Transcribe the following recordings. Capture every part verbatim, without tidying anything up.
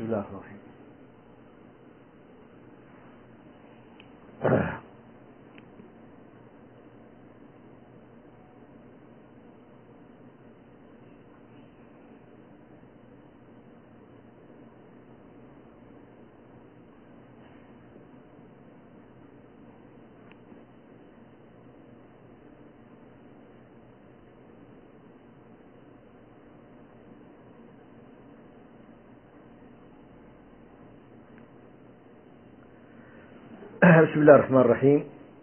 الله الرحمن الرحيم. بسم الله الرحمن الرحيم.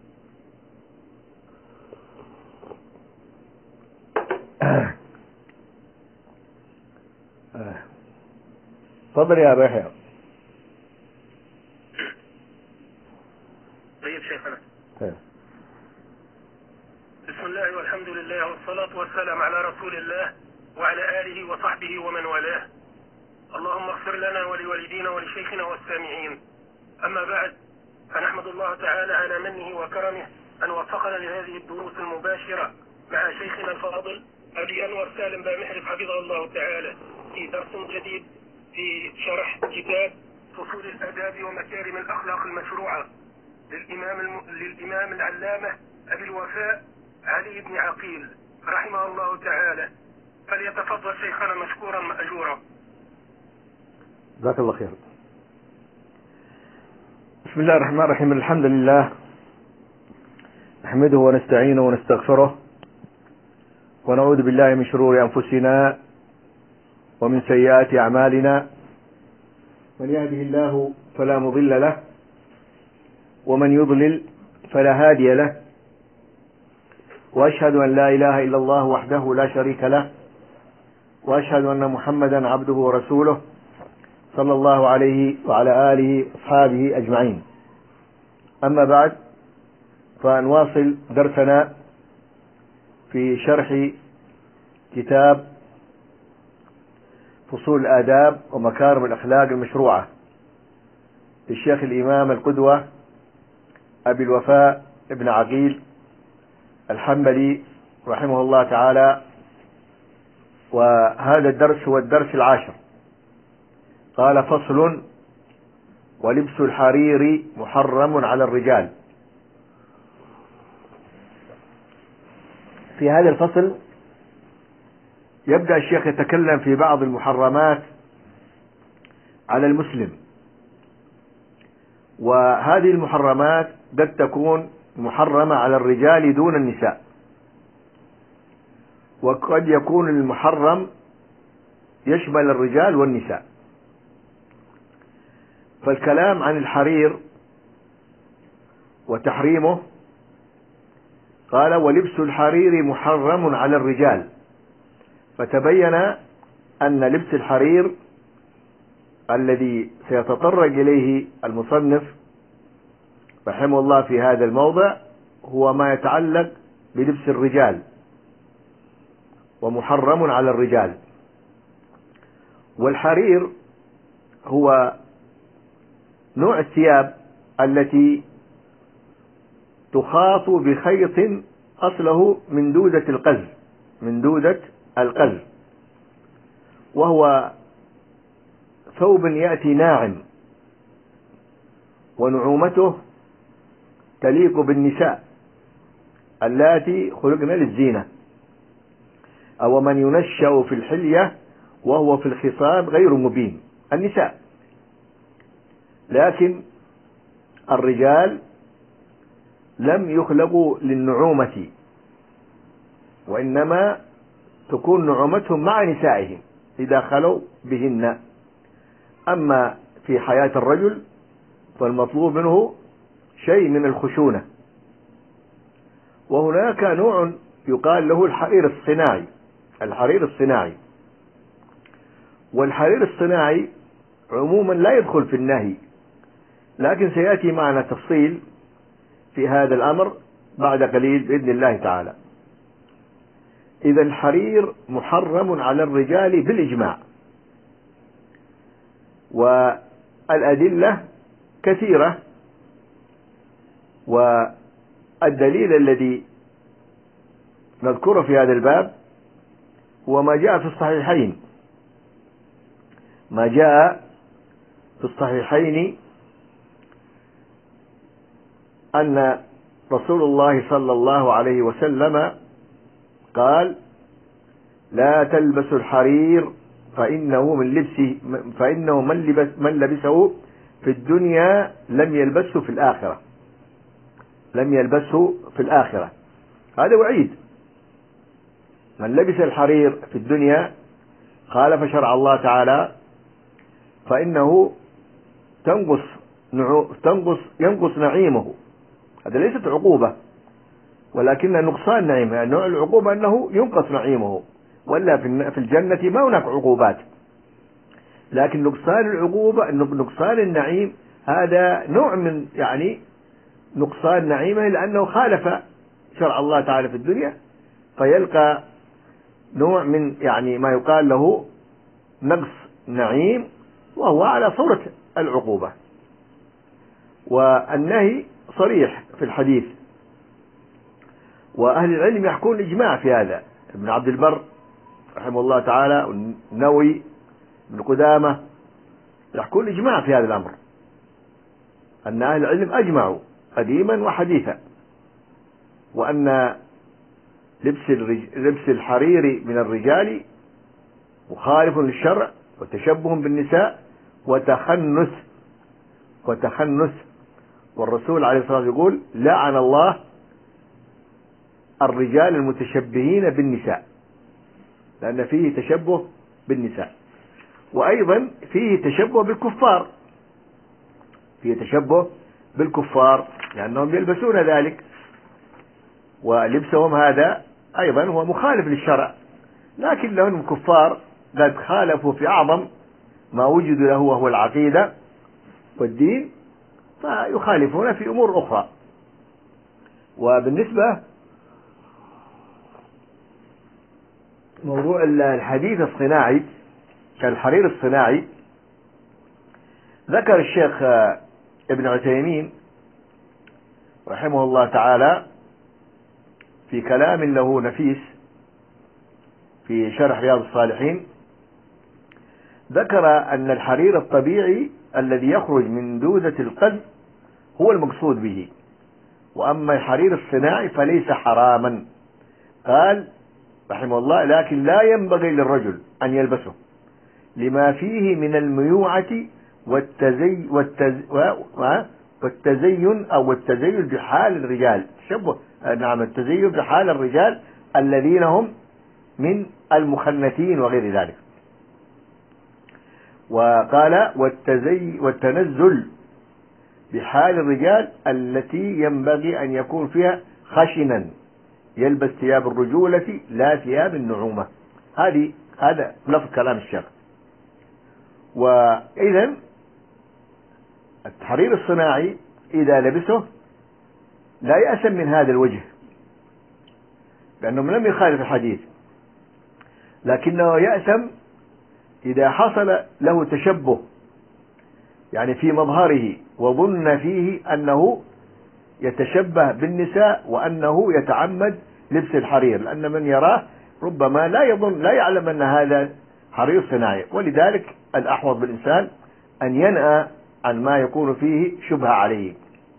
تفضل يا أبا يحيى. طيب شيخنا. طيب. بسم الله والحمد لله والصلاة والسلام على رسول الله وعلى آله وصحبه ومن والاه. اللهم اغفر لنا ولوالدينا ولشيخنا والسامعين. أما بعد، فنحمد الله تعالى على منه وكرمه أن وفقنا لهذه الدروس المباشرة مع شيخنا الفاضل أبي أنور سالم بامحرف حفظه الله تعالى في درس جديد في شرح كتاب فصول الآداب ومكارم الأخلاق المشروعة للإمام الم... للإمام العلامة أبي الوفاء علي بن عقيل رحمه الله تعالى. فليتفضل شيخنا مشكورا مأجورا. جزاك الله خير. بسم الله الرحمن الرحيم. الحمد لله نحمده ونستعينه ونستغفره ونعوذ بالله من شرور أنفسنا ومن سيئات أعمالنا. من يهده الله فلا مضل له ومن يضلل فلا هادي له، وأشهد أن لا إله إلا الله وحده لا شريك له، وأشهد أن محمدا عبده ورسوله صلى الله عليه وعلى آله وأصحابه أجمعين. أما بعد، فنواصل درسنا في شرح كتاب فصول الآداب ومكارم الأخلاق المشروعة للشيخ الإمام القدوة أبي الوفاء ابن عقيل الحنبلي رحمه الله تعالى. وهذا الدرس هو الدرس العاشر. قال: فصل: ولبس الحرير محرم على الرجال. في هذا الفصل يبدأ الشيخ يتكلم في بعض المحرمات على المسلم، وهذه المحرمات قد تكون محرمة على الرجال دون النساء، وقد يكون المحرم يشمل الرجال والنساء. فالكلام عن الحرير وتحريمه، قال: ولبس الحرير محرم على الرجال. فتبين أن لبس الحرير الذي سيتطرق إليه المصنف رحمه الله في هذا الموضع هو ما يتعلق بلبس الرجال، ومحرم على الرجال. والحرير هو نوع الثياب التي تخاط بخيط أصله من دودة القز من دودة القز وهو ثوب يأتي ناعم، ونعومته تليق بالنساء اللاتي خلقن للزينة، أو من ينشأ في الحلية وهو في الخصام غير مبين، النساء. لكن الرجال لم يخلقوا للنعومة، وإنما تكون نعومتهم مع نسائهم إذا خلوا بهن. أما في حياة الرجل فالمطلوب منه شيء من الخشونة. وهناك نوع يقال له الحرير الصناعي الحرير الصناعي والحرير الصناعي عموما لا يدخل في النهي، لكن سيأتي معنا تفصيل في هذا الأمر بعد قليل بإذن الله تعالى. إذا الحرير محرم على الرجال بالإجماع، والأدلة كثيرة. والدليل الذي نذكره في هذا الباب هو ما جاء في الصحيحين ما جاء في الصحيحين أن رسول الله صلى الله عليه وسلم قال: لا تلبسوا الحرير فإنه من لبسه فإنه من لبس من لبسه في الدنيا لم يلبسه في الآخرة لم يلبسه في الآخرة. هذا وعيد. من لبس الحرير في الدنيا خالف شرع الله تعالى فإنه تنقص تنقص ينقص نعيمه. هذا ليست عقوبة ولكن نقصان نعيمه. يعني نوع العقوبة أنه ينقص نعيمه، ولا في الجنة ما هناك عقوبات، لكن نقصان العقوبة نقصان النعيم هذا نوع من يعني نقصان نعيمه، لأنه خالف شرع الله تعالى في الدنيا، فيلقى نوع من يعني ما يقال له نقص نعيم، وهو على صورة العقوبة. والنهي صريح في الحديث، وأهل العلم يحكون إجماع في هذا. ابن عبد البر رحمه الله تعالى والنووي ابن قدامة يحكون إجماع في هذا الأمر، أن أهل العلم أجمعوا قديما وحديثا، وأن لبس لبس الحرير من الرجال مخالف للشرع وتشبه بالنساء وتخنث وتخنث والرسول عليه الصلاة والسلام يقول: لعن الله الرجال المتشبهين بالنساء، لأن فيه تشبه بالنساء، وأيضا فيه تشبه بالكفار فيه تشبه بالكفار لأنهم يلبسون ذلك، ولبسهم هذا أيضا هو مخالف للشرع، لكن لهم كفار قد خالفوا في أعظم ما وجدوا له وهو العقيدة والدين، فيخالفون في أمور أخرى. وبالنسبة موضوع الحديث الصناعي كالحرير الصناعي، ذكر الشيخ ابن عثيمين رحمه الله تعالى في كلام له نفيس في شرح رياض الصالحين، ذكر أن الحرير الطبيعي الذي يخرج من دودة القز هو المقصود به، وأما الحرير الصناعي فليس حراما. قال رحمه الله: لكن لا ينبغي للرجل أن يلبسه لما فيه من الميوعة والتزي والتز والتزين أو التزين بحال الرجال تشبه نعم التزين بحال الرجال الذين هم من المخنثين وغير ذلك. وقال: والتزي والتنزل بحال الرجال التي ينبغي أن يكون فيها خشنا يلبس ثياب الرجولة لا ثياب النعومة. هذه هذا لفظ كلام الشيخ. وإذا التحرير الصناعي إذا لبسه لا يأثم من هذا الوجه، لأنه لم يخالف الحديث، لكنه يأثم إذا حصل له تشبه يعني في مظهره، وظن فيه أنه يتشبه بالنساء وأنه يتعمد لبس الحرير، لأن من يراه ربما لا يظن لا يعلم أن هذا حرير صناعي. ولذلك الأحوط بالإنسان أن ينأى عن ما يكون فيه شبهة عليه.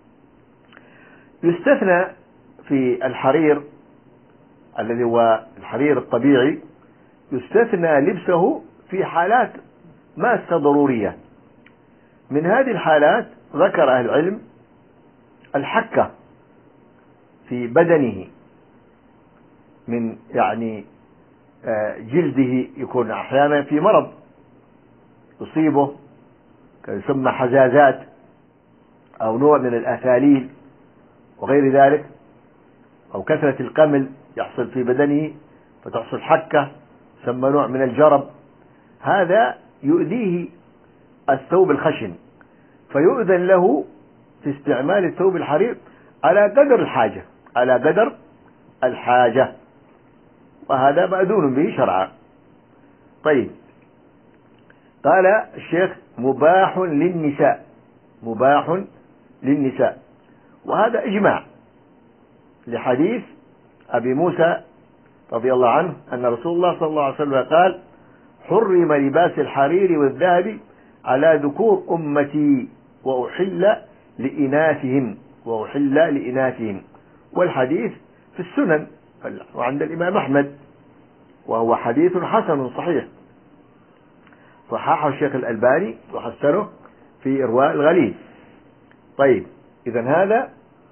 يستثنى في الحرير الذي هو الحرير الطبيعي، يستثنى لبسه في حالات ماسة ضرورية. من هذه الحالات ذكر أهل العلم الحكة في بدنه من يعني جلده، يكون أحيانا في مرض يصيبه يسمى حزازات أو نوع من الأثاليل وغير ذلك، أو كثرة القمل يحصل في بدنه فتحصل حكة يسمى نوع من الجرب، هذا يؤذيه الثوب الخشن، فيؤذن له في استعمال الثوب الحرير على قدر الحاجة على قدر الحاجة وهذا مأذون به شرعا. طيب، قال الشيخ: مباح للنساء مباح للنساء وهذا إجماع لحديث أبي موسى رضي الله عنه أن رسول الله صلى الله عليه وسلم قال: حرم لباس الحرير والذهب على ذكور أمتي وأحل لإناثهم وأحل لإناثهم. والحديث في السنن وعند الإمام أحمد، وهو حديث حسن صحيح، صححه الشيخ الألباني وحسنه في إرواء الغليل. طيب، إذن هذا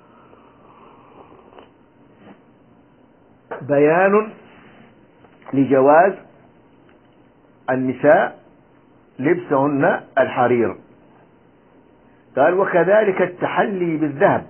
بيان لجواز النساء لبسهن الحرير. قال وكذلك التحلي بالذهب.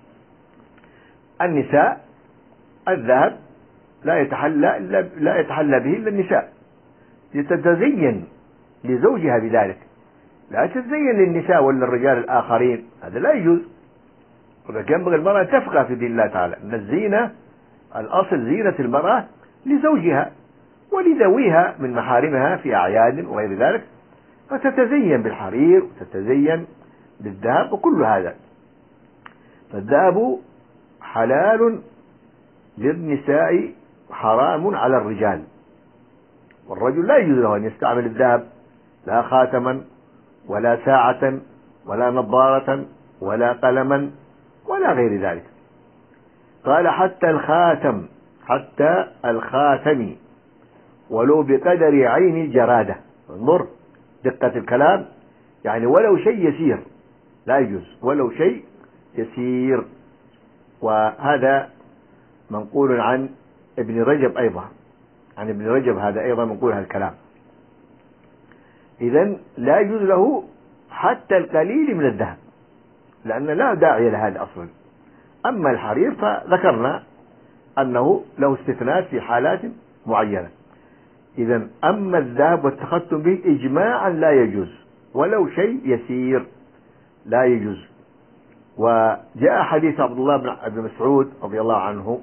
النساء الذهب لا يتحلى لا يتحلى به إلا النساء، يتزين لزوجها بذلك، لا تتزين للنساء ولا الرجال الآخرين، هذا لا يجوز. ينبغي المرأة أن تفقه في دين الله تعالى أن الزينة الأصل زينة المرأة لزوجها ولذويها من محارمها في أعياد وغير ذلك، فتتزين بالحرير وتتزين بالذهب وكل هذا. فالذهب حلال للنساء حرام على الرجال، والرجل لا يجوز له أن يستعمل الذهب، لا خاتما ولا ساعة ولا نظارة ولا قلما ولا غير ذلك. قال حتى الخاتم حتى الخاتم ولو بقدر عين الجرادة. انظر دقة الكلام، يعني ولو شيء يسير لا يجوز، ولو شيء يسير. وهذا منقول عن ابن رجب أيضا، عن ابن رجب هذا أيضا منقول هذا الكلام. إذن لا يجوز له حتى القليل من الذهب، لأن لا داعي لهذا أصلا. أما الحرير فذكرنا أنه له استثناءات في حالات معينة. إذن أما الذهب والتختم به إجماعا لا يجوز، ولو شيء يسير لا يجوز. وجاء حديث عبد الله بن مسعود رضي الله عنه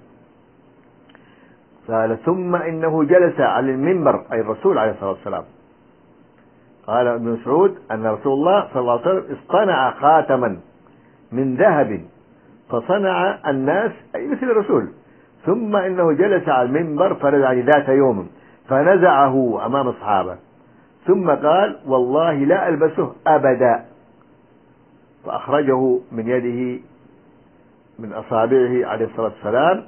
قال ثم إنه جلس على المنبر، أي الرسول عليه الصلاة والسلام. قال ابن مسعود أن رسول الله صلى الله عليه وسلم اصطنع خاتما من ذهب فصنع الناس أي مثل الرسول، ثم إنه جلس على المنبر فرجع ذات يوم فنزعه أمام أصحابه، ثم قال والله لا ألبسه أبدا، فأخرجه من يده من أصابعه عليه الصلاة والسلام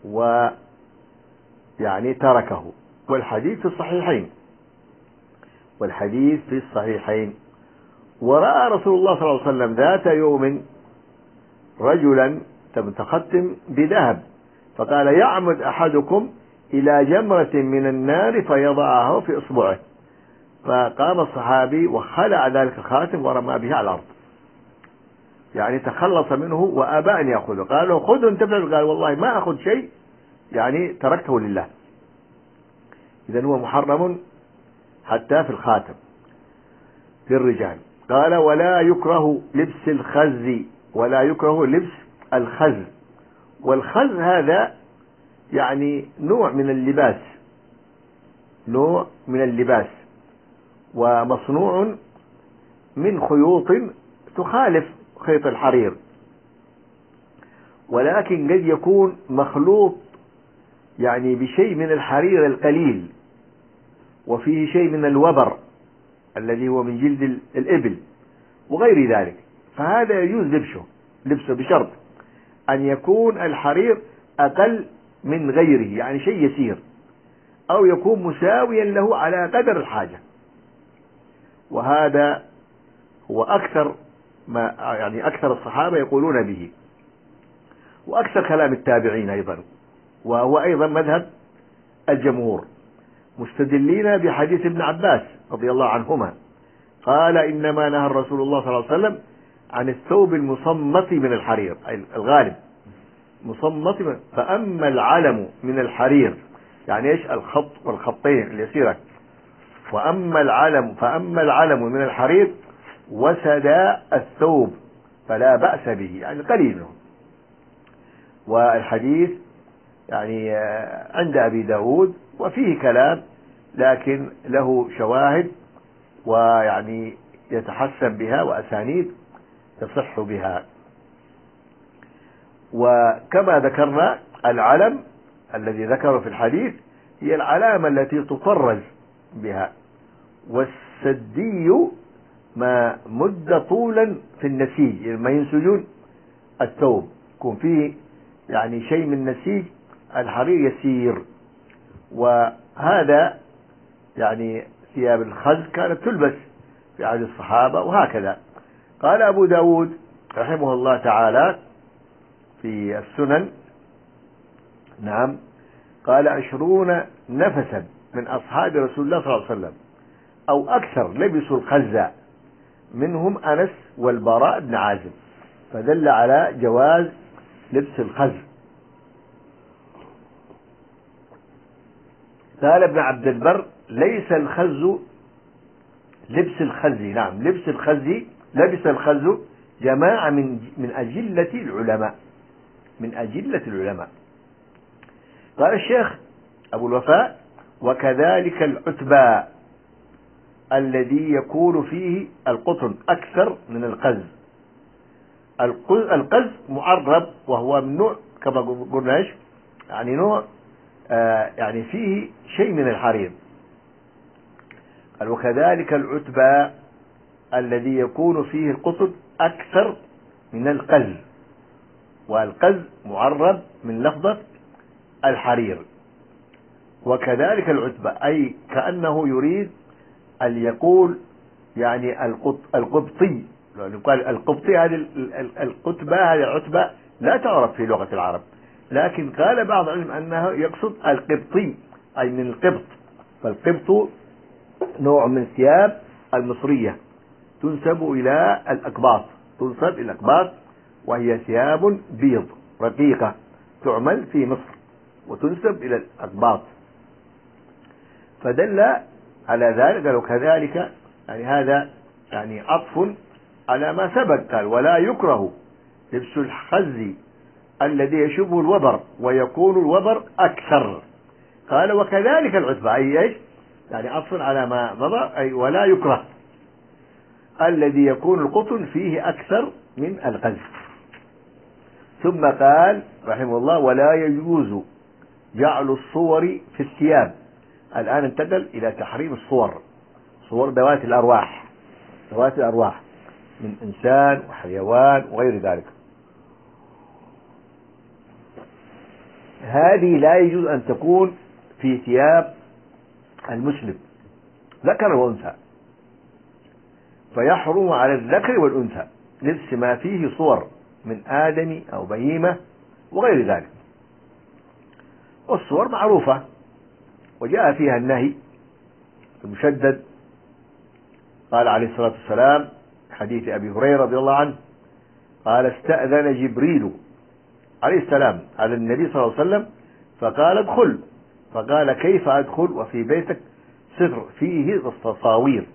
ويعني تركه. والحديث في الصحيحين والحديث في الصحيحين ورأى رسول الله صلى الله عليه وسلم ذات يوم رجلا متختم بذهب، فقال يعمد أحدكم إلى جمرة من النار فيضعها في إصبعه، فقام الصحابي وخلع ذلك الخاتم ورمى به على الأرض، يعني تخلص منه وأبى أن يأخذه. قال له خذه انت، قال والله ما أخذ شيء، يعني تركته لله. إذن هو محرم حتى في الخاتم في الرجال. قال ولا يكره لبس الخز، ولا يكره لبس الخز. والخز هذا يعني نوع من اللباس، نوع من اللباس ومصنوع من خيوط تخالف خيط الحرير، ولكن قد يكون مخلوط يعني بشيء من الحرير القليل، وفيه شيء من الوبر الذي هو من جلد الإبل وغير ذلك، فهذا يجوز لبسه لبسه بشرط أن يكون الحرير أقل من غيره، يعني شيء يسير، أو يكون مساويا له على قدر الحاجة. وهذا هو أكثر ما يعني أكثر الصحابة يقولون به، وأكثر كلام التابعين أيضا، وهو أيضا مذهب الجمهور، مستدلين بحديث ابن عباس رضي الله عنهما قال إنما نهى الرسول الله صلى الله عليه وسلم عن الثوب المصمت من الحرير، أي الغالب مصمت من، فأما العلم من الحرير يعني إيش الخط والخطين اليسيرة، وأما العلم فأما العلم من الحرير وسد الثوب فلا بأس به، يعني قليل منه. والحديث يعني عند أبي داود وفيه كلام، لكن له شواهد ويعني يتحسن بها وأسانيد تصح بها. وكما ذكرنا العلم الذي ذكره في الحديث هي العلامة التي تطرز بها، والسدي ما مد طولا في النسيج، لما ينسجون الثوب يكون فيه يعني شيء من نسيج الحرير يسير. وهذا يعني ثياب الخز كانت تلبس في عهد الصحابة وهكذا. قال أبو داود رحمه الله تعالى في السنن، نعم، قال عشرون نفسا من أصحاب رسول الله صلى الله عليه وسلم أو أكثر لبسوا الخز، منهم أنس والبراء بن عازب، فدل على جواز لبس الخز. قال ابن عبد البر ليس الخز لبس الخز، نعم لبس الخز، لبس الخز جماعة من من أجلة العلماء، من أجلة العلماء. قال الشيخ أبو الوفاء وكذلك العتبى الذي يكون فيه القطن أكثر من القز. القز معرب وهو من نوع كما قلنا يعني نوع آه يعني فيه شيء من الحرير. قال وكذلك العتبى الذي يكون فيه القطن أكثر من القز، والقز معرب من لفظة الحرير. وكذلك العتبى أي كأنه يريد أن يقول يعني القبطي، لأنه قال القبطي هذه القتبة هذه العتبة لا تعرف في لغة العرب، لكن قال بعض العلم أنه يقصد القبطي أي من القبط. فالقبط نوع من ثياب المصرية تنسب إلى الأقباط، تنسب إلى الأقباط، وهي ثياب بيض رقيقة تعمل في مصر وتنسب إلى الأقباط. فدل على ذلك قالوا كذلك يعني هذا يعني عطف على ما سبق. قال ولا يكره لبس الخز الذي يشبه الوبر ويكون الوبر أكثر. قال وكذلك العتبة أي ايش يعني عطف على ما مضى، أي ولا يكره الذي يكون القطن فيه أكثر من الخز. ثم قال رحمه الله ولا يجوز جعل الصور في الثياب. الآن انتقل إلى تحريم الصور، صور ذوات الأرواح، ذوات الأرواح من إنسان وحيوان وغير ذلك. هذه لا يجوز أن تكون في ثياب المسلم ذكر وأنثى، فيحرم على الذكر والأنثى لبس ما فيه صور من آدم أو بهيمة وغير ذلك. والصور معروفة وجاء فيها النهي المشدد. قال عليه الصلاة والسلام حديث أبي هريرة رضي الله عنه قال استأذن جبريل عليه السلام على النبي صلى الله عليه وسلم فقال ادخل، فقال كيف أدخل وفي بيتك ستر فيه التصاوير،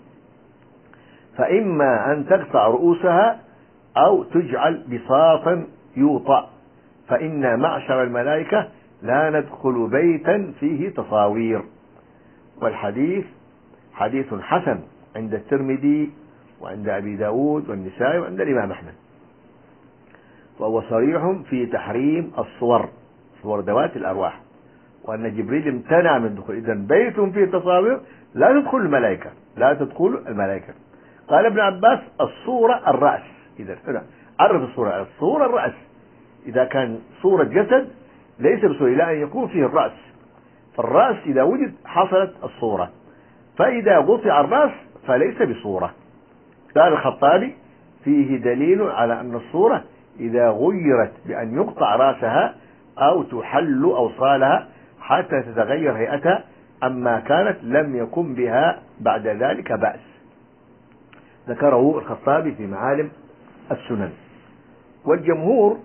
فإما أن تقطع رؤوسها أو تجعل بساطا يوطأ، فإن معشر الملائكة لا ندخل بيتا فيه تصاوير. والحديث حديث حسن عند الترمذي وعند أبي داود والنسائي وعند الإمام أحمد، وهو صريح في تحريم الصور، صور ذوات الأرواح، وأن جبريل امتنع من دخول. إذن بيت فيه تصاوير لا تدخل الملائكة، لا تدخل الملائكة. قال ابن عباس الصورة الرأس، إذا عرف الصورة، الصورة الرأس، إذا كان صورة جسد ليس بصورة إلا أن يكون فيه الرأس، فالرأس إذا وجد حصلت الصورة، فإذا قطع الرأس فليس بصورة. قال الخطابي فيه دليل على أن الصورة إذا غيرت بأن يقطع رأسها أو تحل أوصالها حتى تتغير هيئتها، أما كانت لم يكن بها بعد ذلك بأس. ذكره الخطابي في معالم السنن. والجمهور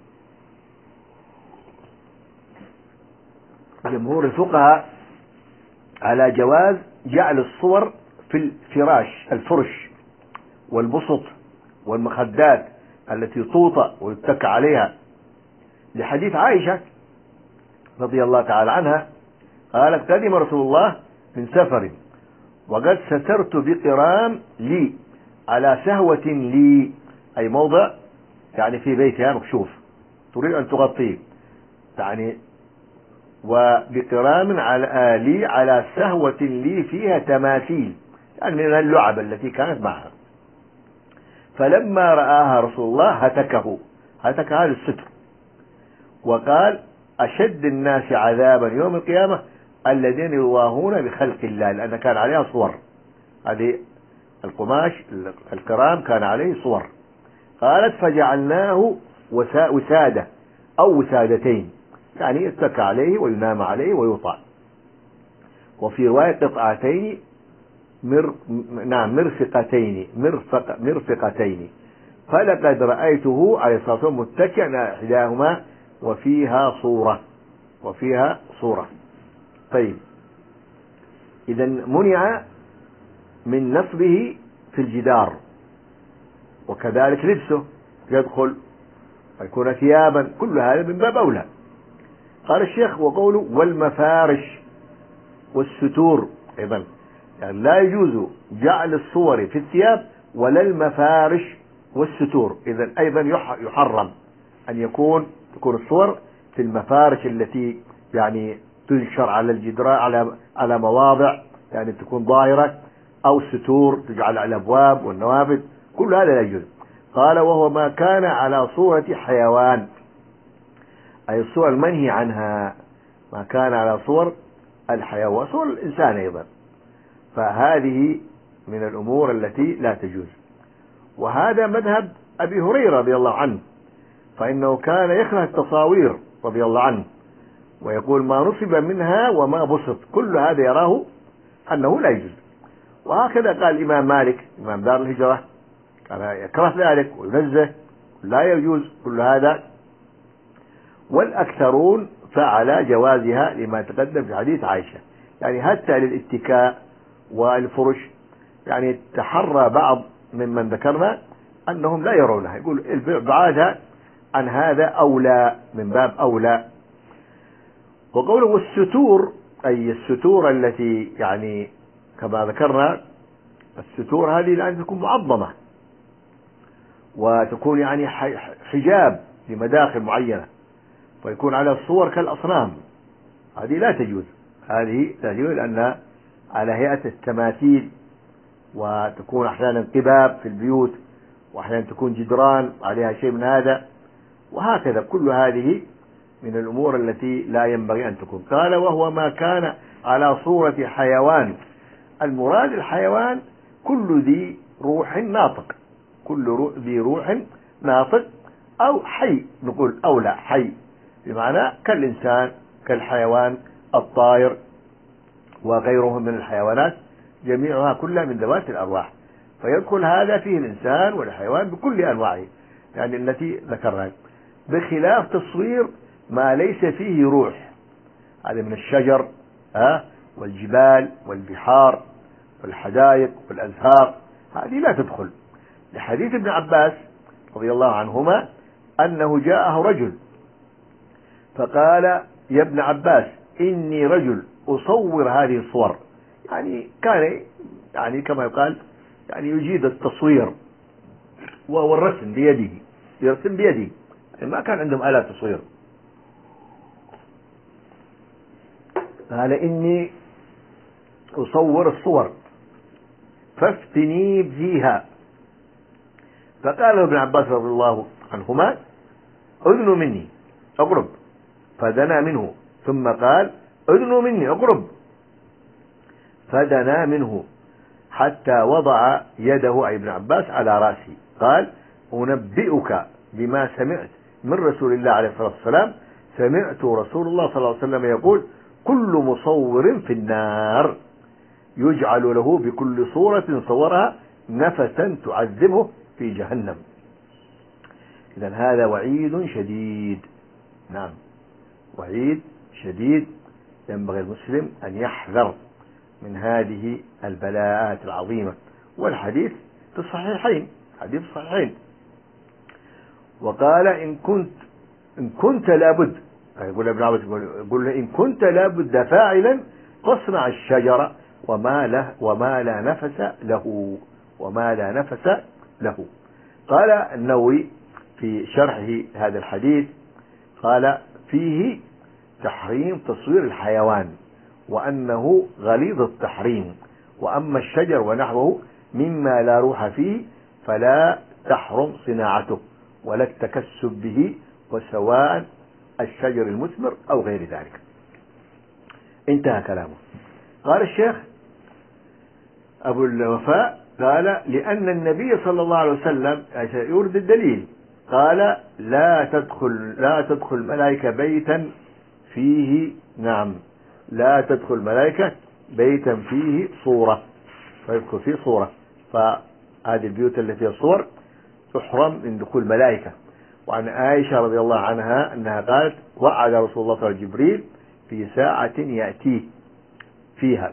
جمهور الفقهاء على جواز جعل الصور في الفراش الفرش والبسط والمخدات التي توطأ ويتكى عليها، لحديث عائشة رضي الله تعالى عنها قالت قدم رسول الله من سفر وقد سترت بقرام لي على سهوة لي، أي موضع يعني في بيتها مكشوف تريد أن تغطيه، يعني وبقرام على لي على سهوة لي فيها تماثيل، يعني من اللعب التي كانت معها. فلما رآها رسول الله هتكه، هتك هذا الستر، وقال أشد الناس عذابا يوم القيامة الذين يضاهون بخلق الله، لأن كان عليها صور، هذه القماش الكرام كان عليه صور. قالت فجعلناه وسادة أو وسادتين، يعني يتكى عليه وينام عليه ويوطأ. وفي رواية قطعتين مر نعم مرفقتين مرفق مرفقتين، فلقد رأيته عليه الصلاة والسلام متكئا على إحداهما وفيها صورة وفيها صورة. طيب، إذا منع من نصبه في الجدار، وكذلك لبسه يدخل ويكون ثيابا، كل هذا من باب أولى. قال الشيخ وقوله والمفارش والستور أيضا، يعني لا يجوز جعل الصور في الثياب ولا المفارش والستور، إذا أيضا يحرم أن يكون تكون الصور في المفارش التي يعني تنشر على الجدران على على مواضع يعني تكون ظاهرة، أو الستور تجعل على الأبواب والنوافذ، كل هذا لا يجوز. قال وهو ما كان على صورة حيوان، أي الصور المنهي عنها، ما كان على صور الحيوان، صور الإنسان أيضا، فهذه من الأمور التي لا تجوز. وهذا مذهب أبي هريرة رضي الله عنه، فإنه كان يكره التصاوير رضي الله عنه، ويقول ما نصب منها وما بسط، كل هذا يراه أنه لا يجوز. وهكذا قال الإمام مالك إمام دار الهجرة، كان يكره ذلك وينزه، لا يجوز كل هذا. والأكثرون فعل جوازها لما تقدم في حديث عائشة، يعني حتى للاتكاء والفرش، يعني تحرى بعض ممن ذكرنا أنهم لا يرونها، يقول بعادها عن هذا أولى من باب أولى. وقوله الستور أي الستور التي يعني كما ذكرنا، الستور هذه لأن تكون معظمة وتكون يعني حجاب لمداخل معينة، ويكون على الصور كالأصنام، هذه لا تجوز، هذه لا تجوز لأنها على هيئة التماثيل، وتكون أحيانا قباب في البيوت، وأحيانا تكون جدران عليها شيء من هذا، وهكذا كل هذه من الأمور التي لا ينبغي أن تكون. قال وهو ما كان على صورة حيوان، المراد الحيوان كل ذي روح ناطق، كل ذي روح ناطق أو حي، نقول أولى حي بمعنى كالإنسان كالحيوان الطائر وغيرهم من الحيوانات، جميعها كلها من ذوات الأرواح، فيدخل هذا فيه الإنسان والحيوان بكل أنواعه يعني التي ذكرها، بخلاف تصوير ما ليس فيه روح، هذا من الشجر ها والجبال والبحار والحدائق والأزهار، هذه لا تدخل، لحديث ابن عباس رضي الله عنهما أنه جاءه رجل فقال يا ابن عباس إني رجل أصور هذه الصور، يعني كان يعني كما يقال يعني يجيد التصوير والرسم بيده، يرسم بيده، يعني ما كان عندهم آلات تصوير. قال إني أصور الصور فافتني فيها، فقال ابن عباس رضي الله عنهما أذنوا مني أقرب، فدنا منه، ثم قال أذنوا مني أقرب، فدنا منه حتى وضع يده أي ابن عباس على رأسي، قال أنبئك بما سمعت من رسول الله عليه الصلاة والسلام، سمعت رسول الله صلى الله عليه وسلم يقول كل مصور في النار يجعل له بكل صورة صورها نفسا تعذبه في جهنم. إذن هذا وعيد شديد، نعم وعيد شديد، ينبغي المسلم أن يحذر من هذه البلاءات العظيمة. والحديث في الصحيحين، حديث الصحيحين، وقال إن كنت إن كنت لابد، يقول ابن عباس يقول إن كنت لابد فاعلا فاصنع الشجرة وما له وما لا نفس له وما لا نفس له. قال النووي في شرحه هذا الحديث قال فيه تحريم تصوير الحيوان، وأنه غليظ التحريم، وأما الشجر ونحوه مما لا روح فيه فلا تحرم صناعته ولا التكسب به، وسواء الشجر المثمر أو غير ذلك. انتهى كلامه. قال الشيخ أبو الوفاء قال لأن النبي صلى الله عليه وسلم يورد الدليل قال لا تدخل لا تدخل الملائكة بيتا فيه نعم لا تدخل الملائكة بيتا فيه صورة، فيذكر فيه صورة، فهذه البيوت التي فيها صور تحرم من دخول الملائكة. وعن عائشة رضي الله عنها أنها قالت وعد رسول الله صلى الله عليه وسلم جبريل في ساعة يأتيه فيها،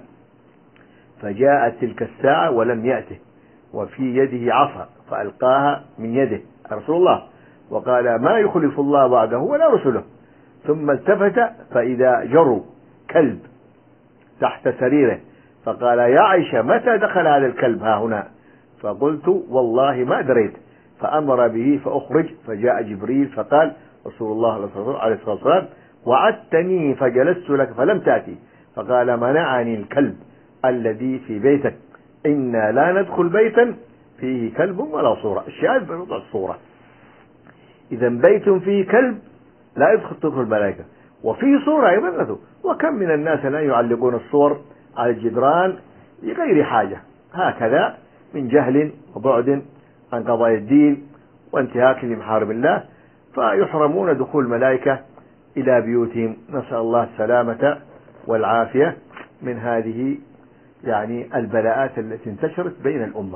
فجاءت تلك الساعة ولم يأته، وفي يده عصا فألقاها من يده رسول الله وقال ما يخلف الله وعده ولا رسله، ثم التفت فإذا جروا كلب تحت سريره، فقال يا عائشة متى دخل هذا الكلب ها هنا؟ فقلت والله ما دريت، فأمر به فأخرج، فجاء جبريل فقال رسول الله عليه الصلاة والسلام وعدتني فجلست لك فلم تأتي، فقال منعني الكلب الذي في بيتك، إنا لا ندخل بيتا فيه كلب ولا صورة. الشاهد بوضع الصورة، إذا بيت فيه كلب لا يدخل تدخل الملائكة، وفيه صورة أيضا. وكم من الناس لا يعلقون الصور على الجدران لغير حاجة، هكذا من جهل وبعد عن قضايا الدين وانتهاك لمحارم الله، فيحرمون دخول الملائكة إلى بيوتهم. نسأل الله السلامة والعافية من هذه يعني البلاءات التي انتشرت بين الأمة.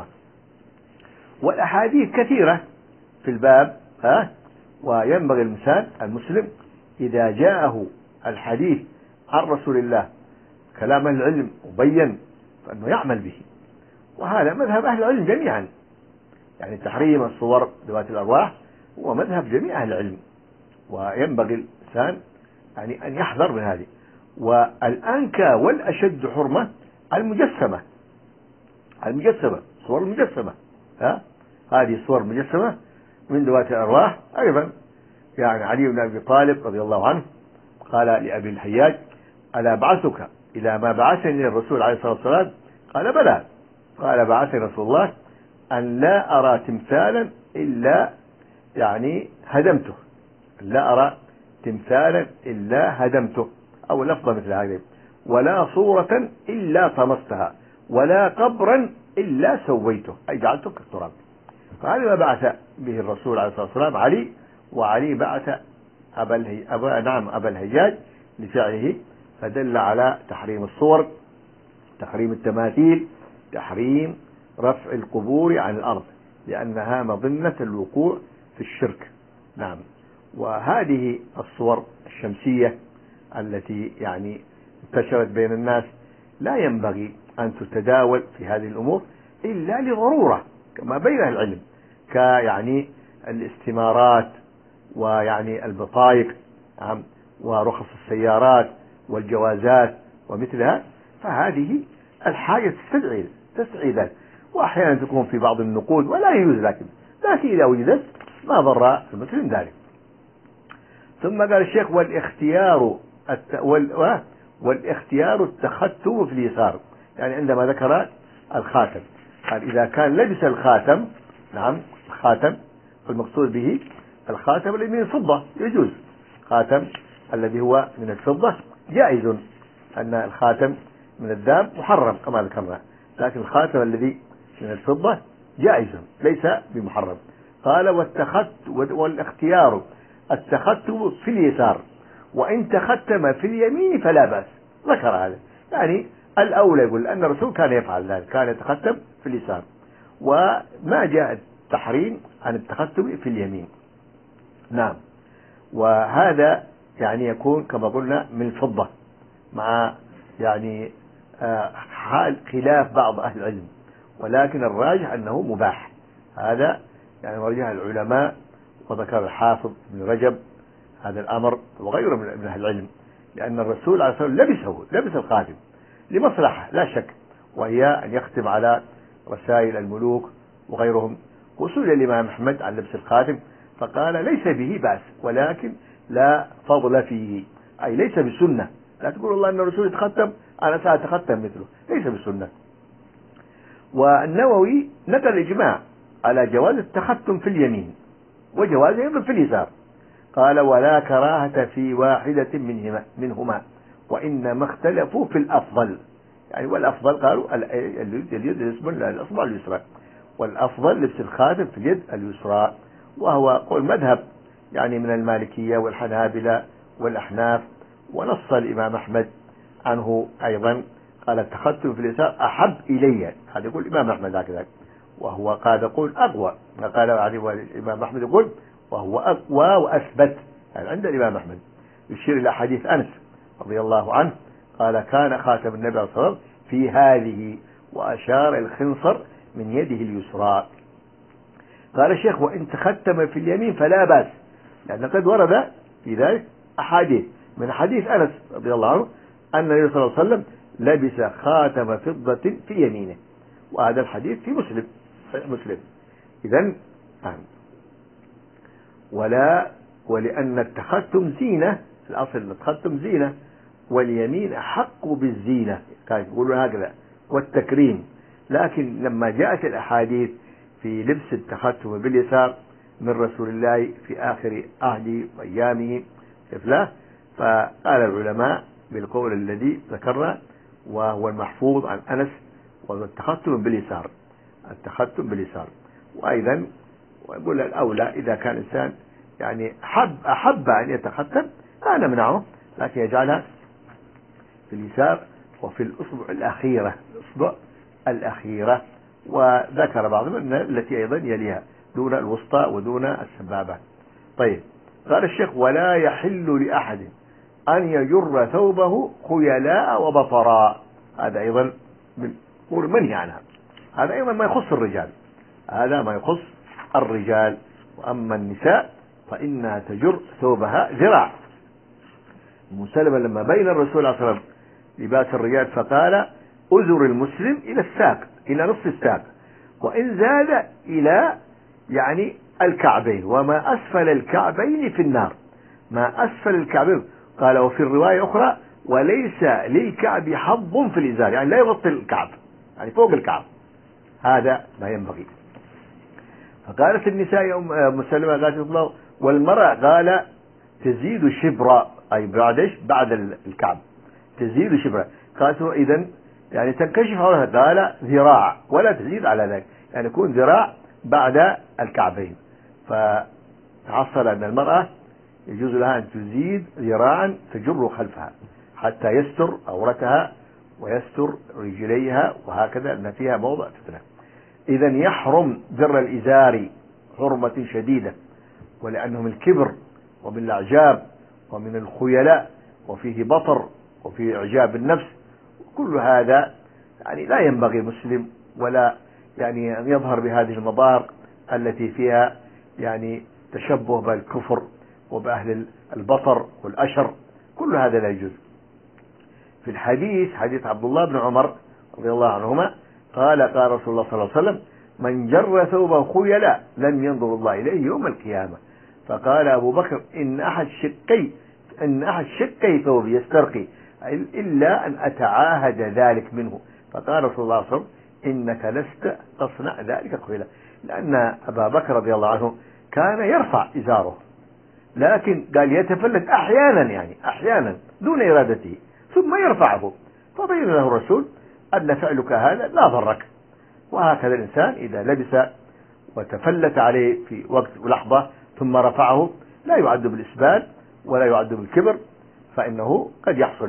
والأحاديث كثيرة في الباب، ها وينبغي الإنسان المسلم إذا جاءه الحديث عن رسول الله كلام أهل العلم وبين فأنه يعمل به، وهذا مذهب أهل العلم جميعا، يعني تحريم الصور ذوات الأرواح هو مذهب جميع أهل العلم، وينبغي الإنسان يعني أن يحذر من هذه. والأنكى والأشد حرمة المجسمة المجسمة صور المجسمة، ها هذه صور مجسمة من ذوات الأرواح أيضا. يعني علي بن أبي طالب رضي الله عنه قال لأبي الحياج ألا بعثك إلى ما بعثني الرسول عليه الصلاة والسلام؟ قال بلى. قال بعثني رسول الله أن لا أرى تمثالا إلا يعني هدمته، لا أرى تمثالا إلا هدمته، أو لفظة مثل هذه، ولا صورة إلا طمستها، ولا قبرا إلا سويته أي جعلته كالتراب. فهذا ما بعث به الرسول عليه الصلاة والسلام علي، وعلي بعث أبا الهي... أبا... نعم أبا الهياج لفعله، فدل على تحريم الصور، تحريم التماثيل، تحريم رفع القبور عن الأرض لأنها مظنة الوقوع في الشرك. نعم. وهذه الصور الشمسية التي يعني انتشرت بين الناس لا ينبغي أن تتداول في هذه الأمور إلا لضرورة كما بين العلم، كيعني الاستمارات ويعني البطايق ورخص السيارات والجوازات ومثلها، فهذه الحاجة تستدعي تستدعي ذلك، وأحيانا تكون في بعض النقود ولا يجوز، لكن لكن إذا وجدت ما ضر المسلم ذلك. ثم قال الشيخ والاختيار الت... وال... والاختيار التختم في اليسار، يعني عندما ذكر الخاتم قال إذا كان لبس الخاتم، نعم الخاتم المقصود به الخاتم الذي من الفضة يجوز، خاتم الذي هو من الفضة جائز، أن الخاتم من الذهب محرم كما ذكرنا، لكن الخاتم الذي من الفضة جائز ليس بمحرم. قال والتخت والاختيار التختم في اليسار، وإن تختم في اليمين فلا بأس. ذكر هذا، يعني الأولى يقول أن الرسول كان يفعل ذلك، كان يتختم في اليسار، وما جاء التحريم عن التختم في اليمين. نعم. وهذا يعني يكون كما قلنا من الفضة، مع يعني حال خلاف بعض أهل العلم، ولكن الراجح أنه مباح. هذا يعني مرجع العلماء، وذكر الحافظ ابن رجب هذا الأمر وغيره من أهل العلم، لأن الرسول عليه الصلاة والسلام لبسه لبس الخاتم لمصلحة لا شك، وهي أن يختم على رسائل الملوك وغيرهم. وسئل الإمام أحمد عن لبس الخاتم فقال ليس به بأس، ولكن لا فضل فيه، أي ليس بسنة. لا تقول الله أن الرسول يتختم أنا سأتختم مثله، ليس بسنة. والنووي نقل إجماع على جواز التختم في اليمين وجواز أيضا في اليسار. قال ولا كراهة في واحدة منهما, منهما وإنما اختلفوا في الأفضل. يعني والأفضل قالوا اليد الأصبع اليسرى، والأفضل لبس الخاتم في اليد اليسرى، وهو قول مذهب يعني من المالكية والحنابلة والأحناف. ونص الإمام أحمد عنه أيضا، قال التختم في اليسار أحب إلي، هذا يقول الإمام أحمد هكذا، وهو قال يقول أقوى، قال الإمام أحمد يقول وهو أقوى وأثبت، يعني عند الإمام أحمد يشير إلى حديث أنس رضي الله عنه قال كان خاتم النبي صلى الله عليه وسلم في هذه، وأشار الخنصر من يده اليسرى. قال الشيخ وإن تختم في اليمين فلا بأس، لأن قد ورد في ذلك أحاديث، من حديث أنس رضي الله عنه أن النبي صلى الله عليه وسلم لبس خاتم فضة في يمينه، وهذا الحديث في مسلم مسلم إذن آه. ولا ولأن التختم زينة، الأصل التختم زينة، واليمين أحق بالزينة، كان يقولون هكذا والتكريم. لكن لما جاءت الأحاديث في لبس التختم باليسار من رسول الله في آخر عهده وأيامه لا، فقال العلماء بالقول الذي ذكرنا وهو المحفوظ عن أنس، وهو التختم باليسار، التختم باليسار. وأيضا ويقول الأولى إذا كان إنسان يعني أحب, أحب أن يتختم لا نمنعه، لكن يجعلها في اليسار وفي الأصبع الأخيرة، الأصبع الأخيرة. وذكر بعضهم أن التي أيضا يليها دون الوسطى ودون السبابة. طيب قال الشيخ ولا يحل لأحد أن يجر ثوبه خيلاء وبطراء، هذا أيضا يقول منهي عنها، هذا أيضا ما يخص الرجال، هذا ما يخص الرجال. وأما النساء فإنها تجر ثوبها ذراع. مسلمة لما بين الرسول صلى الله عليه وسلم لباس الرجال فقال أزر المسلم إلى الساق، إلى نصف الساق، وإن زاد إلى يعني الكعبين، وما أسفل الكعبين في النار، ما أسفل الكعبين. قال وفي الرواية أخرى وليس للكعب حظ في الإزار، يعني لا يغطي الكعب، يعني فوق الكعب، هذا ما ينبغي. فقالت النساء يوم مسلمة قالت الله والمرأة قال تزيد شبرا، أي بعد إيش؟ بعد الكعب تزيد شبرا. قالت إذن يعني تنكشف عورها، قال ذراع ولا تزيد على ذلك، يعني يكون ذراع بعد الكعبين. فحصل أن المرأة يجوز لها أن تزيد ذراعا تجر خلفها حتى يستر عورتها ويستر رجليها، وهكذا أن فيها موضع فتنة. إذن يحرم جر الإزار حرمة شديدة، ولأنه من الكبر ومن الأعجاب ومن الخيلاء، وفيه بطر وفيه إعجاب النفس، كل هذا يعني لا ينبغي المسلم ولا يعني أن يظهر بهذه المظاهر التي فيها يعني تشبه بالكفر وبأهل البطر والأشر، كل هذا لا يجوز. في الحديث حديث عبد الله بن عمر رضي الله عنهما قال قال رسول الله صلى الله عليه وسلم من جر ثوبه خيلاء لم ينظر الله إليه يوم القيامة. فقال أبو بكر إن أحد شقي إن أحد شقي ثوبي يسترقي إلا أن أتعاهد ذلك منه. فقال رسول الله صلى الله عليه وسلم إنك لست تصنع ذلك خيلاء، لأن أبا بكر رضي الله عنه كان يرفع إزاره، لكن قال يتفلت أحيانا، يعني أحيانا دون إرادته، ثم يرفعه. فبين له الرسول أن فعلك هذا لا ضرك. وهكذا الإنسان إذا لبس وتفلت عليه في وقت ولحظة ثم رفعه لا يعد بالإسبال ولا يعد بالكبر، فإنه قد يحصل.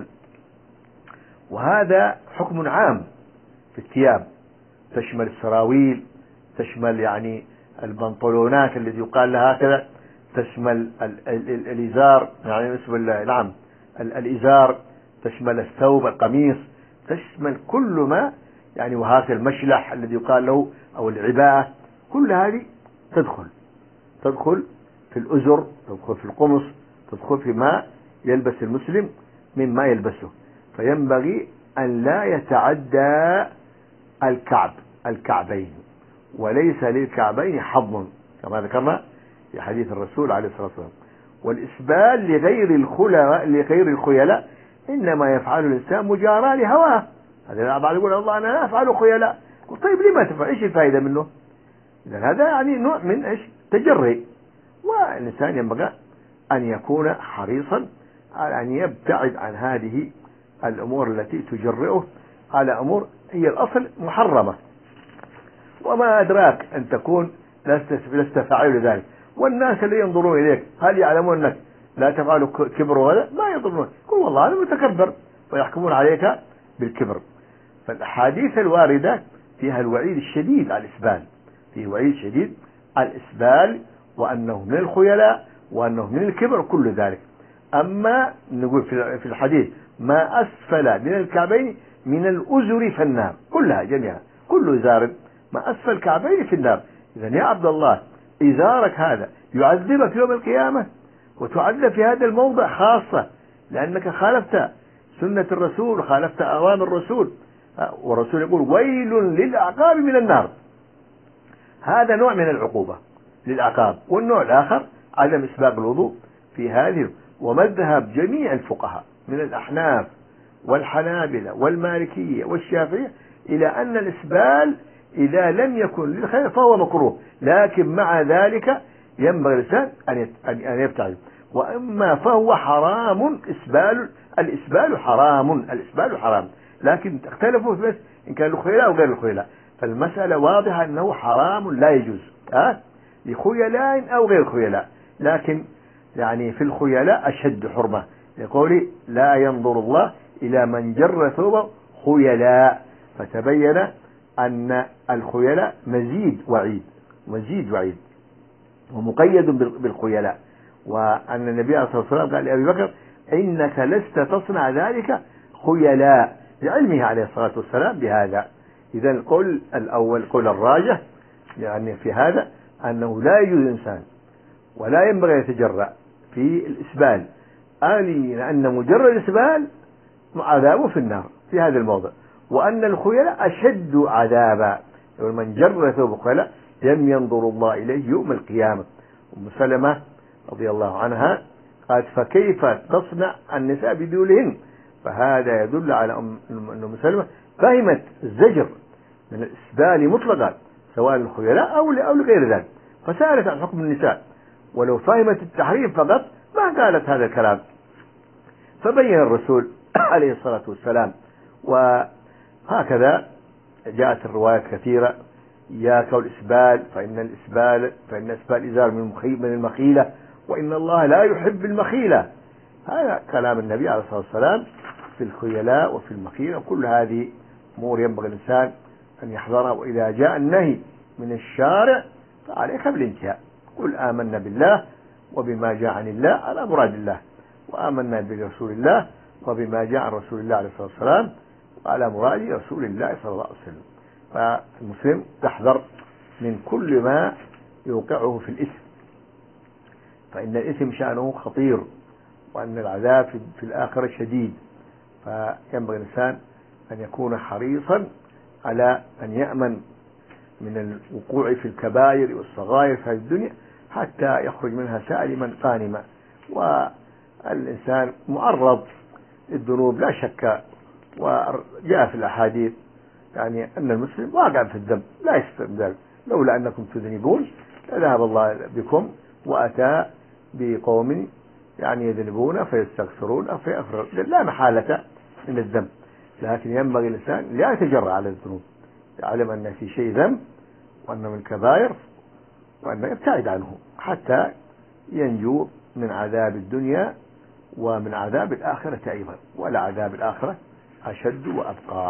وهذا حكم عام في الثياب، تشمل السراويل، تشمل يعني البنطلونات التي يقال لها هكذا، تشمل الإزار يعني اسم نعم الإزار، تشمل الثوب القميص، تشمل كل ما يعني، وهذا المشلح الذي يقال له أو العباءة، كل هذه تدخل تدخل في الأزر، تدخل في القمص، تدخل في ما يلبس المسلم مما يلبسه. فينبغي أن لا يتعدى الكعب الكعبين، وليس للكعبين حظ كما ذكرنا في حديث الرسول عليه الصلاة والسلام. والإسبال لغير الخلا لغير الخيلاء إنما يفعل الإنسان مجاراة لهواه. هذا بعض يقول الله أنا لا أفعل خيلاء، طيب لما تفعل؟ إيش الفائدة منه؟ إذن هذا يعني نوع من إيش تجري، والإنسان ينبغي أن يكون حريصا على أن يبتعد عن هذه الأمور التي تجرئه على أمور هي الأصل محرمة، وما أدراك أن تكون لست فاعل ذلك، والناس اللي ينظرون إليك هل يعلمون أنك لا تفعل كبر ولا ما ينظرون، قل والله أنا متكبر فيحكمون عليك بالكبر. فالأحاديث الواردة فيها الوعيد الشديد على الإسبال، فيه وعيد شديد على الإسبال، وأنه من الخيلاء وأنه من الكبر كل ذلك. أما نقول في الحديث ما أسفل من الكعبين من الأزر في النار، كلها جميعا، كل إزار ما أسفل الكعبين في النار. إذن يا عبد الله إزارك هذا يعذبك يوم القيامة، وتعذب في هذا الموضع خاصة لأنك خالفت سنة الرسول وخالفت أوامر الرسول، والرسول يقول ويل للأعقاب من النار. هذا نوع من العقوبة للأعقاب. والنوع الآخر عدم إسباغ الوضوء في هذه، ومذهب جميع الفقهاء من الأحناف والحنابلة والمالكية والشافعية إلى أن الإسبال إذا لم يكن للخير فهو مكروه، لكن مع ذلك ينبغي الإنسان أن يبتعد. وأما فهو حرام، إسبال الإسبال حرام، الإسبال حرام، لكن اختلفوا في بس إن كان الخيلاء أو غير الخيلاء. فالمسألة واضحة أنه حرام لا يجوز أه؟ لخيلاء أو غير خيلاء، لكن يعني في الخيلاء أشد حرمة، يقول لا ينظر الله إلى من جر ثوبه خيلاء. فتبين أن الخيلاء مزيد وعيد، مزيد وعيد ومقيد بالخيلاء، وأن النبي صلى الله عليه وسلم قال لأبي بكر إنك لست تصنع ذلك خيلاء، لعلمه عليه الصلاة والسلام بهذا. إذا القول الأول قول الراجح يعني في هذا أنه لا يجوز إنسان ولا ينبغي يتجرأ في الإسبال، آلي لأن مجرد الإسبال عذابه في النار في هذا الموضع، وأن الخيلاء أشد عذابا، ومن جر ثوب خيلاء لم ينظر الله إليه يوم القيامة. أم سلمة رضي الله عنها قالت فكيف تصنع النساء بذولهن؟ فهذا يدل على أن أم سلمة فهمت الزجر من الإسبال مطلقا سواء الخيلاء أو أو لغير ذلك، فسألت عن حكم النساء، ولو فهمت التحريم فقط ما قالت هذا الكلام. فبين الرسول عليه الصلاة والسلام، وهكذا جاءت الروايات كثيرة إياك والإسبال فإن الإسبال فإن إسبال إزار من المخيلة، وإن الله لا يحب المخيلة. هذا كلام النبي عليه الصلاة والسلام في الخيلاء وفي المخيلة، وكل هذه أمور ينبغي الإنسان أن يحذرها. وإذا جاء النهي من الشارع فعليك بالانتهاء، قل آمنا بالله وبما جاء عن الله على مراد الله، وآمنا برسول الله وبما جاء عن رسول الله عليه الصلاة والسلام وعلى مراد رسول الله صلى الله عليه وسلم. فالمسلم تحذر من كل ما يوقعه في الإثم، فإن الإثم شأنه خطير، وأن العذاب في الآخرة شديد. فينبغي الإنسان أن يكون حريصا على أن يأمن من الوقوع في الكبائر والصغائر في الدنيا حتى يخرج منها سالما غانما. والإنسان معرض للذنوب لا شك، وجاء في الأحاديث يعني أن المسلم واقع في الذنب لا يستطيع ذلك، لولا أنكم تذنبون لذهب الله بكم وأتى بقوم يعني يذنبون فيستغفرون فيغفر، لا محالة من الذنب. لكن ينبغي الإنسان لا يتجرأ على الذنوب، يعلم أن في شيء ذنب وأنه من الكبائر، وأنه يبتعد عنه حتى ينجو من عذاب الدنيا ومن عذاب الآخرة أيضا، ولا عذاب الآخرة أشد وأبقى.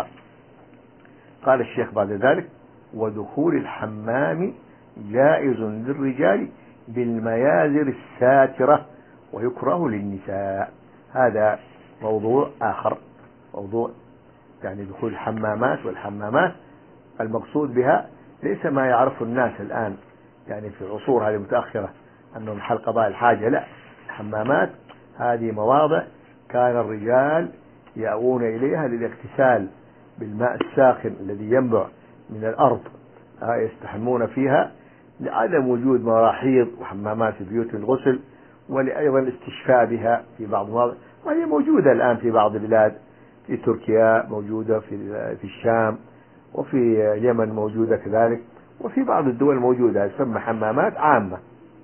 قال الشيخ بعد ذلك ودخول الحمام جائز للرجال بالميازر الساترة ويكره للنساء. هذا موضوع آخر، موضوع يعني دخول الحمامات، والحمامات المقصود بها ليس ما يعرف الناس الآن يعني في العصور هذه المتأخرة أنه محل قضاء الحاجة، لا، الحمامات هذه مواضع كان الرجال يأوون إليها للاغتسال بالماء الساخن الذي ينبع من الأرض، يستحمون فيها لعدم وجود مراحيض وحمامات في بيوت الغسل، ولأيضا الاستشفاء بها في بعض المواضع، وهي موجودة الآن في بعض البلاد، في تركيا موجودة، في في الشام، وفي اليمن موجودة كذلك، وفي بعض الدول موجودة تسمى حمامات عامة.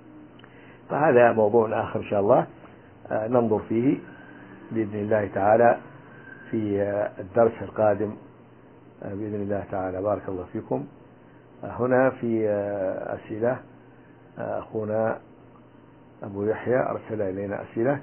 فهذا موضوع آخر إن شاء الله ننظر فيه بإذن الله تعالى في الدرس القادم بإذن الله تعالى. بارك الله فيكم. هنا في أسئلة، أخونا أبو يحيى أرسل إلينا أسئلة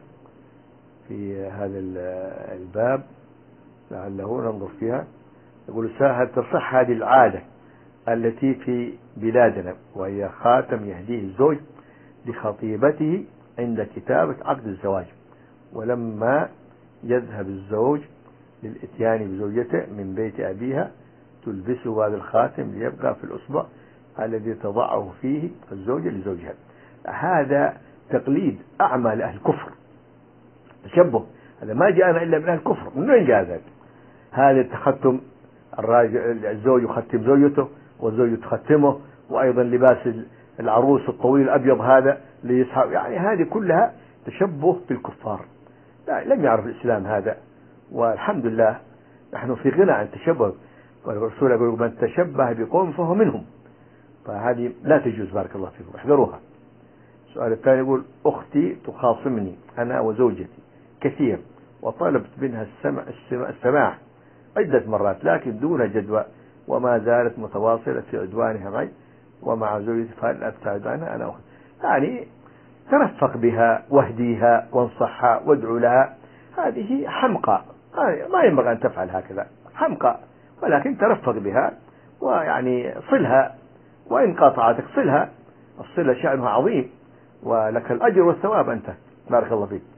في هذا الباب لعله ننظر فيها. يقول: هل تصح هذه العادة التي في بلادنا، وهي خاتم يهديه الزوج لخطيبته عند كتابة عقد الزواج، ولما يذهب الزوج للإتيان بزوجته من بيت أبيها تلبسه هذا الخاتم ليبقى في الأصبع الذي تضعه فيه الزوجة لزوجها؟ هذا تقليد أعمى لأهل الكفر، تشبه. هذا ما جاءنا إلا من أهل الكفر. من وين جاء ذلك؟ هذا التختم، الراجل الزوج يختم زوجته والزوجة تختمه، وأيضا لباس العروس الطويل الأبيض هذا ليسحب، يعني هذه كلها تشبه بالكفار. لا، لم يعرف الإسلام هذا، والحمد لله نحن في غنى عن التشبه. والرسول يقول: من تشبه بقوم فهو منهم. فهذه لا تجوز. بارك الله فيكم، احذروها. السؤال الثاني يقول: أختي تخاصمني أنا وزوجتي كثير، وطلبت منها السمع السماع عدة مرات لكن دون جدوى، وما زالت متواصلة في عدوانها معي ومع زوجتي، فهل أبتعد عنها أنا أخت؟ يعني ترفق بها واهديها وانصحها وادعو لها. هذه حمقى، ما ينبغي أن تفعل هكذا، حمقى. ولكن ترفق بها ويعني صلها، وإن قاطعتك صلها. الصلة شأنها عظيم، ولك الأجر والثواب أنت. بارك الله فيك.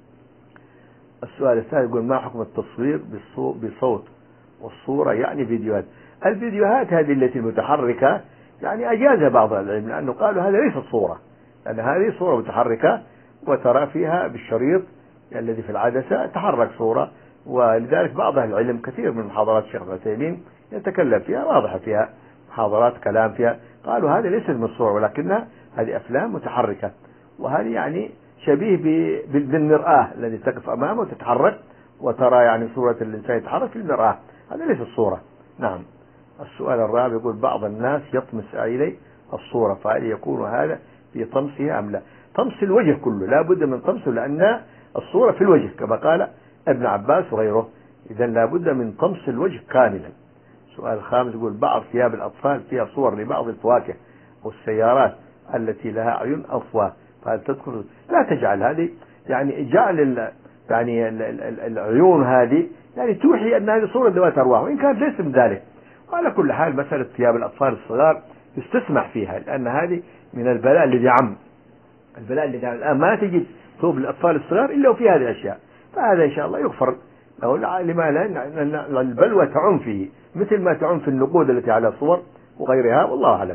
السؤال الثاني يقول: ما حكم التصوير بصوت والصورة، يعني فيديوهات؟ الفيديوهات هذه التي المتحركة يعني أجازها بعض العلم، لأنه قالوا هذا ليست صورة، لأن هذه صورة متحركة وترى فيها بالشريط الذي في العدسة تحرك صورة. ولذلك بعض أهل العلم كثير من محاضرات الشيخ ابن عثيمين يتكلم فيها، واضحة فيها محاضرات كلام فيها، قالوا هذا ليست من الصورة، ولكنها هذه أفلام متحركة. وهذه يعني شبيه بالمرآة الذي تقف أمامه وتتحرك وترى يعني صورة الإنسان يتحرك في المرآة، هذا ليس الصورة. نعم. السؤال الرابع يقول: بعض الناس يطمس إلي الصورة، فهل يكون هذا في طمسها أم لا؟ طمس الوجه كله لا بد من طمسه، لأن الصورة في الوجه كما قال ابن عباس وغيره، إذن لا بد من طمس الوجه كاملا. السؤال الخامس يقول: بعض ثياب الأطفال فيها صور لبعض الفواكه والسيارات التي لها عيون أفواه، فهل تدخل؟ لا تجعل هذه، يعني جعل يعني العيون هذه يعني توحي أن هذه صورة ذوات أرواح، وإن كانت ليس من ذلك. وعلى كل حال مسألة ثياب الأطفال الصغار يستسمح فيها، لأن هذه من البلاء الذي عم البلاء الذي عم الآن ما تجد ثوب الأطفال الصغار إلا وفي هذه الأشياء. فهذا إن شاء الله يغفر له، لما لا البلوى تعم فيه مثل ما تعم في النقود التي على صور وغيرها، والله أعلم.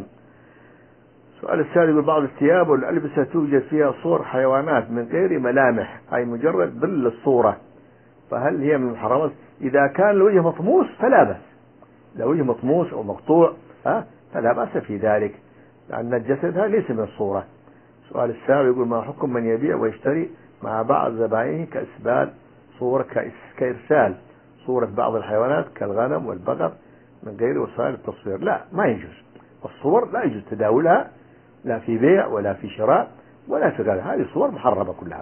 سؤال السادس يقول: بعض الثياب والألبسة توجد فيها صور حيوانات من غير ملامح، أي مجرد ظل الصورة، فهل هي من المحرمات؟ إذا كان الوجه مطموس فلا بأس، لو وجه مطموس أو مقطوع ها فلا بأس في ذلك، لأن الجسد هذا ليس من الصورة. سؤال السابع يقول: ما حكم من يبيع ويشتري مع بعض زبائنه كإسبال صورة كإرسال صورة بعض الحيوانات كالغنم والبقر من غير وسائل التصوير؟ لا، ما يجوز. الصور لا يجوز تداولها، لا في بيع ولا في شراء ولا في غيرها، هذه صور محرمة كلها.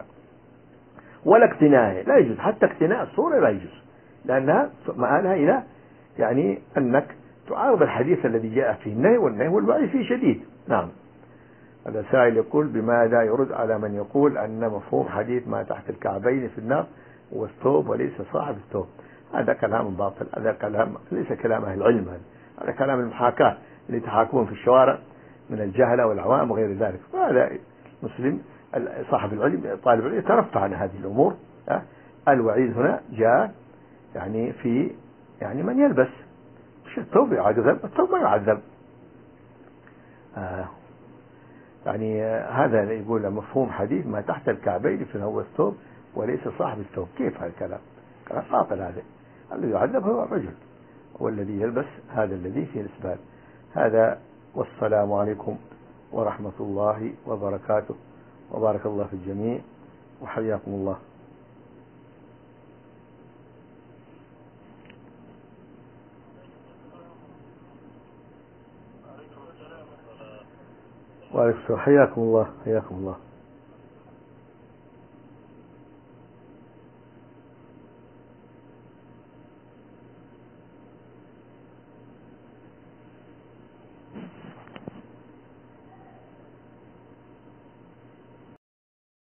ولا اقتناء لا يجوز، حتى اقتناء الصورة لا يجوز، لأنها مآلها إلى يعني أنك تعارض الحديث الذي جاء فيه النهي، والنهي والوعي فيه شديد. نعم. هذا سائل يقول: بماذا يرد على من يقول أن مفهوم حديث ما تحت الكعبين في النار هو الثوب وليس صاحب الثوب؟ هذا كلام باطل، هذا كلام ليس كلام أهل العلم، هذا هذا كلام المحاكاة اللي يتحاكمون في الشوارع من الجهلة والعوام وغير ذلك. وهذا مسلم صاحب العلم طالب العلم يترفع عن هذه الأمور. الوعيد هنا جاء يعني في يعني من يلبس الثوب يعذب، الثوب ما يعذب. آه يعني هذا يقول مفهوم حديث ما تحت الكعبين فهو الثوب وليس صاحب الثوب. كيف هذا الكلام؟ كلام باطل. هذا الذي يعذب هو الرجل، والذي يلبس هذا الذي فيه الإسبال. هذا، والسلام عليكم ورحمة الله وبركاته، وبارك الله في الجميع، وحياكم الله. عليكم السلام. وعليكم السلام. حياكم الله حياكم الله.